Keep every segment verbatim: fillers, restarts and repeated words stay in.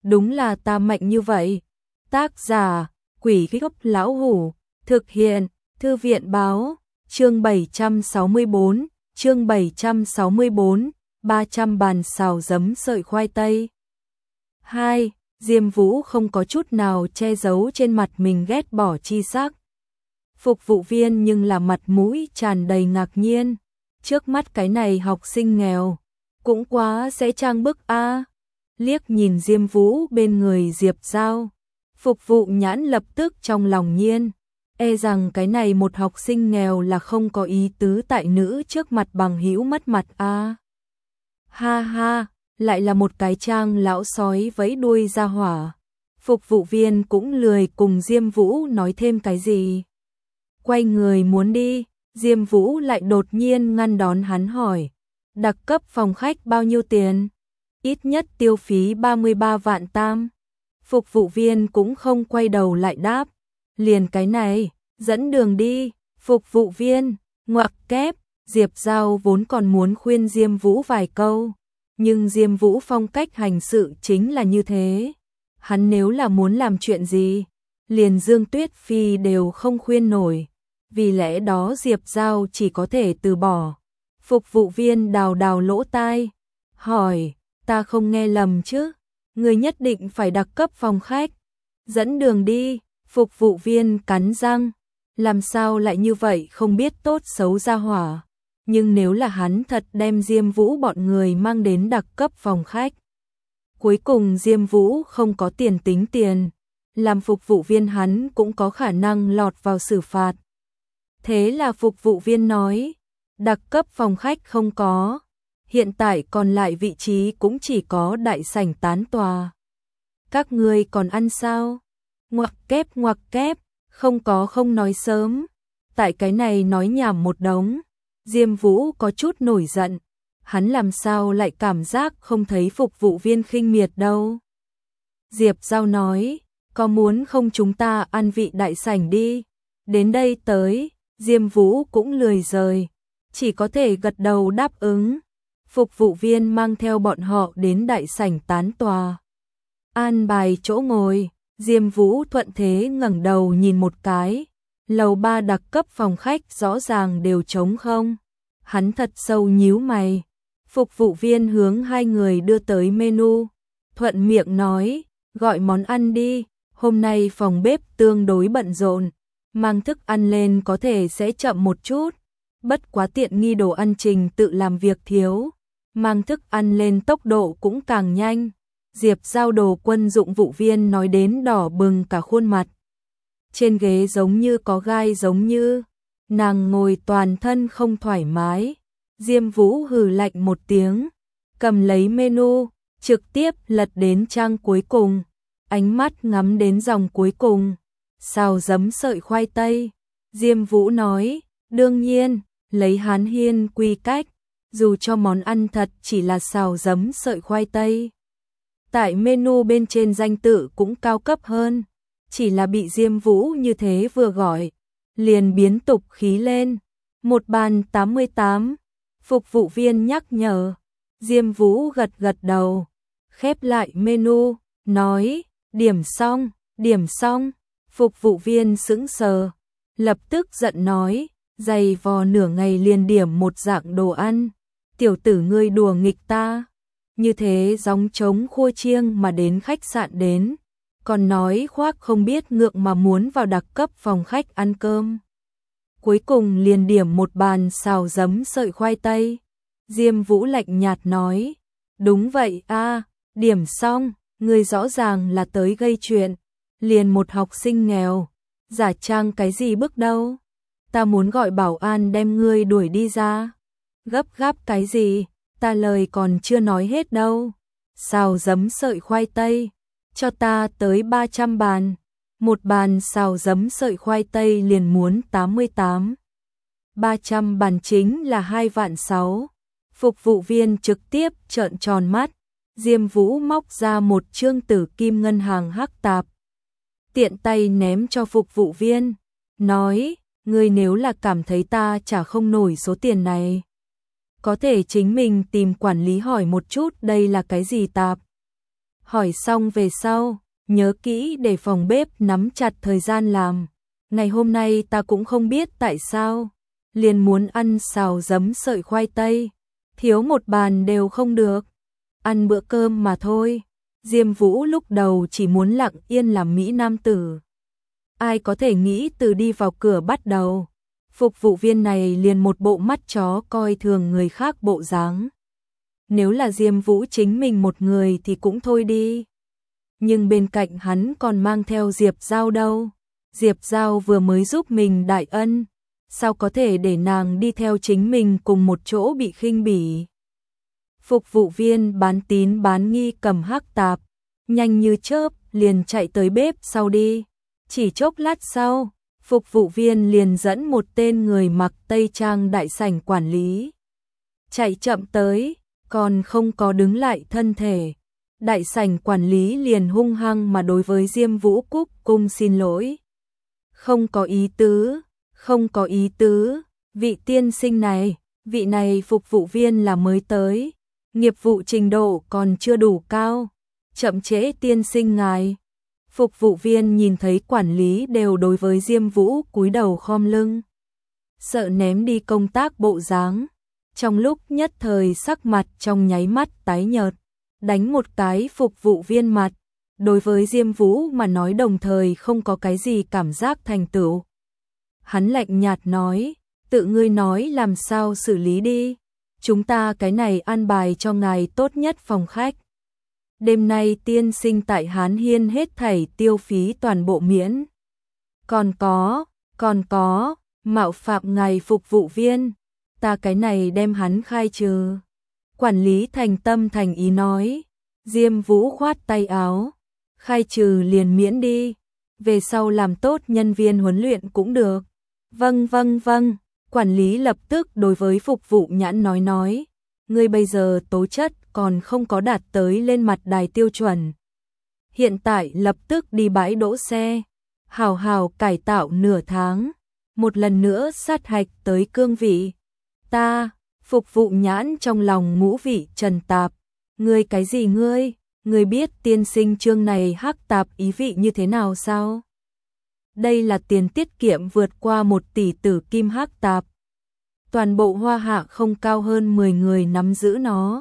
đúng là ta mạnh như vậy. Tác giả, Quỷ Gốc Lão Hủ, thực hiện, Thư viện Báo, chương bảy trăm sáu mươi bốn, chương bảy trăm sáu mươi bốn, ba trăm bàn xào giấm sợi khoai tây. hai. Diêm Vũ không có chút nào che giấu trên mặt mình ghét bỏ chi sắc. Phục vụ viên nhưng là mặt mũi tràn đầy ngạc nhiên, trước mắt cái này học sinh nghèo, cũng quá sẽ trang bức a. À. Liếc nhìn Diêm Vũ bên người Diệp Giao, phục vụ nhãn lập tức trong lòng nhiên, e rằng cái này một học sinh nghèo là không có ý tứ tại nữ trước mặt bằng hữu mất mặt a. À. Ha ha, lại là một cái trang lão sói vẫy đuôi ra hỏa. Phục vụ viên cũng lười cùng Diêm Vũ nói thêm cái gì. Quay người muốn đi, Diêm Vũ lại đột nhiên ngăn đón hắn hỏi, đặc cấp phòng khách bao nhiêu tiền? Ít nhất tiêu phí ba mươi ba vạn tam. Phục vụ viên cũng không quay đầu lại đáp, liền cái này, dẫn đường đi. Phục vụ viên, ngoặc kép, Diệp Giao vốn còn muốn khuyên Diêm Vũ vài câu, nhưng Diêm Vũ phong cách hành sự chính là như thế. Hắn nếu là muốn làm chuyện gì, liền Dương Tuyết Phi đều không khuyên nổi, vì lẽ đó Diệp Giao chỉ có thể từ bỏ. Phục vụ viên đào đào lỗ tai, hỏi, ta không nghe lầm chứ, người nhất định phải đặc cấp phòng khách, dẫn đường đi. Phục vụ viên cắn răng, làm sao lại như vậy không biết tốt xấu ra hỏa, nhưng nếu là hắn thật đem Diêm Vũ bọn người mang đến đặc cấp phòng khách, cuối cùng Diêm Vũ không có tiền tính tiền, làm phục vụ viên hắn cũng có khả năng lọt vào xử phạt. Thế là phục vụ viên nói, đặc cấp phòng khách không có, hiện tại còn lại vị trí cũng chỉ có đại sảnh tán tòa. Các ngươi còn ăn sao? Ngoặc kép ngoặc kép, không có không nói sớm. Tại cái này nói nhảm một đống, Diêm Vũ có chút nổi giận, hắn làm sao lại cảm giác không thấy phục vụ viên khinh miệt đâu. Diệp Giao nói, có muốn không chúng ta ăn vị đại sảnh đi. Đến đây tới, Diêm Vũ cũng lười rời, chỉ có thể gật đầu đáp ứng. Phục vụ viên mang theo bọn họ đến đại sảnh tán tòa. An bài chỗ ngồi, Diêm Vũ thuận thế ngẩng đầu nhìn một cái, lầu ba đặc cấp phòng khách rõ ràng đều trống không. Hắn thật sâu nhíu mày. Phục vụ viên hướng hai người đưa tới menu, thuận miệng nói, gọi món ăn đi, hôm nay phòng bếp tương đối bận rộn, mang thức ăn lên có thể sẽ chậm một chút, bất quá tiện nghi đồ ăn trình tự làm việc thiếu, mang thức ăn lên tốc độ cũng càng nhanh. Diệp Giao đồ quân dụng vụ viên nói đến đỏ bừng cả khuôn mặt. Trên ghế giống như có gai giống như, nàng ngồi toàn thân không thoải mái. Diêm Vũ hừ lạnh một tiếng, cầm lấy menu, trực tiếp lật đến trang cuối cùng, ánh mắt ngắm đến dòng cuối cùng, xào giấm sợi khoai tây. Diêm Vũ nói, đương nhiên, lấy Hán Hiên quy cách, dù cho món ăn thật chỉ là xào giấm sợi khoai tây, tại menu bên trên danh tự cũng cao cấp hơn, chỉ là bị Diêm Vũ như thế vừa gọi, liền biến tục khí lên. Một bàn tám mươi tám, phục vụ viên nhắc nhở. Diêm Vũ gật gật đầu, khép lại menu, nói, điểm xong, điểm xong. Phục vụ viên sững sờ, lập tức giận nói, dày vò nửa ngày liền điểm một dạng đồ ăn, tiểu tử ngươi đùa nghịch ta. Như thế gióng trống khua chiêng mà đến khách sạn đến, còn nói khoác không biết ngượng mà muốn vào đặc cấp phòng khách ăn cơm. Cuối cùng liền điểm một bàn xào giấm sợi khoai tây. Diêm Vũ lạnh nhạt nói, đúng vậy a, điểm xong, ngươi rõ ràng là tới gây chuyện, liền một học sinh nghèo, giả trang cái gì bức đâu, ta muốn gọi bảo an đem ngươi đuổi đi ra. Gấp gáp cái gì, ta lời còn chưa nói hết đâu. Xào giấm sợi khoai tây, cho ta tới ba trăm bàn. Một bàn xào giấm sợi khoai tây liền muốn tám mươi tám. ba trăm bàn chính là hai vạn sáu. Phục vụ viên trực tiếp trợn tròn mắt. Diêm Vũ móc ra một trương tử kim ngân hàng hắc tạp, tiện tay ném cho phục vụ viên, nói, ngươi nếu là cảm thấy ta trả không nổi số tiền này, có thể chính mình tìm quản lý hỏi một chút đây là cái gì tạp. Hỏi xong về sau, nhớ kỹ để phòng bếp nắm chặt thời gian làm. Ngày hôm nay ta cũng không biết tại sao, liền muốn ăn xào giấm sợi khoai tây, thiếu một bàn đều không được. Ăn bữa cơm mà thôi. Diêm Vũ lúc đầu chỉ muốn lặng yên làm mỹ nam tử. Ai có thể nghĩ từ đi vào cửa bắt đầu, phục vụ viên này liền một bộ mắt chó coi thường người khác bộ dáng. Nếu là Diêm Vũ chính mình một người thì cũng thôi đi. Nhưng bên cạnh hắn còn mang theo Diệp Giao đâu. Diệp Giao vừa mới giúp mình đại ân, sao có thể để nàng đi theo chính mình cùng một chỗ bị khinh bỉ. Phục vụ viên bán tín bán nghi cầm hắc tạp, nhanh như chớp liền chạy tới bếp sau đi. Chỉ chốc lát sau, phục vụ viên liền dẫn một tên người mặc tây trang đại sảnh quản lý. Chạy chậm tới, còn không có đứng lại thân thể. Đại sảnh quản lý liền hung hăng mà đối với Diêm Vũ cúc cung xin lỗi. Không có ý tứ, không có ý tứ, vị tiên sinh này, vị này phục vụ viên là mới tới, nghiệp vụ trình độ còn chưa đủ cao, chậm trễ tiên sinh ngài. Phục vụ viên nhìn thấy quản lý đều đối với Diêm Vũ cúi đầu khom lưng, sợ ném đi công tác bộ dáng, trong lúc nhất thời sắc mặt trong nháy mắt tái nhợt, đánh một cái phục vụ viên mặt. Đối với Diêm Vũ mà nói đồng thời không có cái gì cảm giác thành tựu. Hắn lạnh nhạt nói, tự ngươi nói làm sao xử lý đi, chúng ta cái này an bài cho ngài tốt nhất phòng khách. Đêm nay tiên sinh tại Hán Hiên hết thảy tiêu phí toàn bộ miễn. Còn có, còn có, mạo phạm ngài phục vụ viên, ta cái này đem hắn khai trừ. Quản lý thành tâm thành ý nói. Diêm Vũ khoát tay áo, khai trừ liền miễn đi, về sau làm tốt nhân viên huấn luyện cũng được. Vâng vâng vâng, quản lý lập tức đối với phục vụ nhãn nói nói, ngươi bây giờ tố chất còn không có đạt tới lên mặt đài tiêu chuẩn. Hiện tại lập tức đi bãi đỗ xe, hào hào cải tạo nửa tháng, một lần nữa sát hạch tới cương vị. Ta, phục vụ nhãn trong lòng ngũ vị trần tạp, ngươi cái gì ngươi? Ngươi biết tiên sinh chương này hắc tạp ý vị như thế nào sao? Đây là tiền tiết kiệm vượt qua một tỷ tử kim hắc tạp. Toàn bộ Hoa Hạ không cao hơn mười người nắm giữ nó.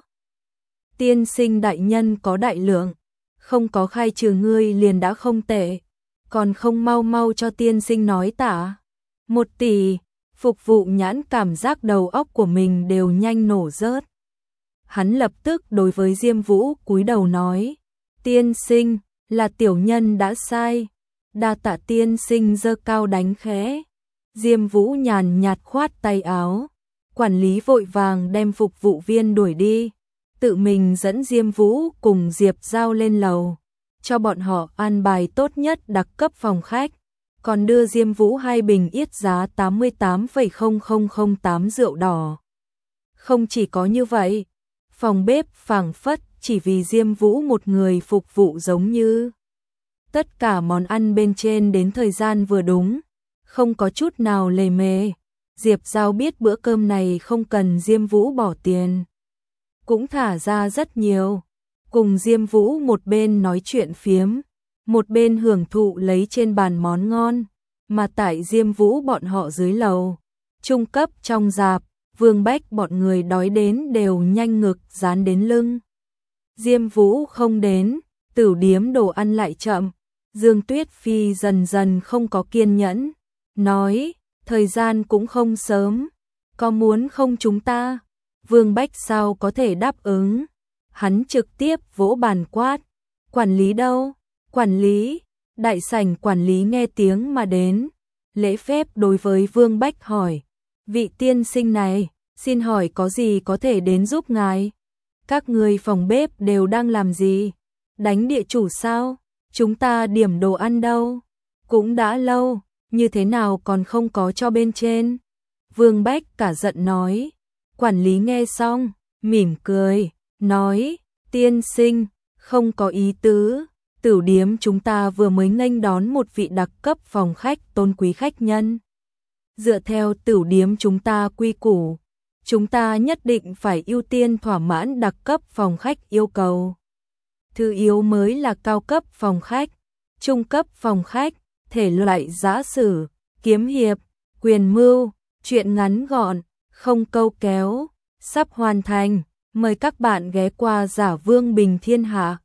Tiên sinh đại nhân có đại lượng, không có khai trừ ngươi liền đã không tệ, còn không mau mau cho tiên sinh nói tả. Một tỷ, phục vụ nhãn cảm giác đầu óc của mình đều nhanh nổ rớt. Hắn lập tức đối với Diêm Vũ cúi đầu nói, tiên sinh, là tiểu nhân đã sai, đa tạ tiên sinh giơ cao đánh khẽ. Diêm Vũ nhàn nhạt khoát tay áo, quản lý vội vàng đem phục vụ viên đuổi đi, tự mình dẫn Diêm Vũ cùng Diệp Giao lên lầu, cho bọn họ an bài tốt nhất đặc cấp phòng khách, còn đưa Diêm Vũ hai bình yết giá tám mươi tám phẩy không không không tám rượu đỏ. Không chỉ có như vậy, phòng bếp phảng phất chỉ vì Diêm Vũ một người phục vụ giống như. Tất cả món ăn bên trên đến thời gian vừa đúng, không có chút nào lề mề. Diệp Giao biết bữa cơm này không cần Diêm Vũ bỏ tiền, cũng thả ra rất nhiều. Cùng Diêm Vũ một bên nói chuyện phiếm, một bên hưởng thụ lấy trên bàn món ngon, mà tại Diêm Vũ bọn họ dưới lầu, trung cấp trong dạp, Vương Bách bọn người đói đến đều nhanh ngực dán đến lưng. Diêm Vũ không đến, tửu điếm đồ ăn lại chậm. Dương Tuyết Phi dần dần không có kiên nhẫn, nói, thời gian cũng không sớm, có muốn không chúng ta? Vương Bách sao có thể đáp ứng? Hắn trực tiếp vỗ bàn quát, quản lý đâu? Quản lý, đại sảnh quản lý nghe tiếng mà đến, lễ phép đối với Vương Bách hỏi, vị tiên sinh này, xin hỏi có gì có thể đến giúp ngài? Các người phòng bếp đều đang làm gì? Đánh địa chủ sao? Chúng ta điểm đồ ăn đâu? Cũng đã lâu, như thế nào còn không có cho bên trên? Vương Bách cả giận nói. Quản lý nghe xong, mỉm cười, nói, tiên sinh, không có ý tứ, tửu điếm chúng ta vừa mới nghênh đón một vị đặc cấp phòng khách tôn quý khách nhân. Dựa theo tửu điếm chúng ta quy củ, chúng ta nhất định phải ưu tiên thỏa mãn đặc cấp phòng khách yêu cầu. Thư yếu mới là cao cấp phòng khách, trung cấp phòng khách, thể loại giã sử, kiếm hiệp, quyền mưu, truyện ngắn gọn, không câu kéo, sắp hoàn thành. Mời các bạn ghé qua Giả Vương Bình Thiên Hạ.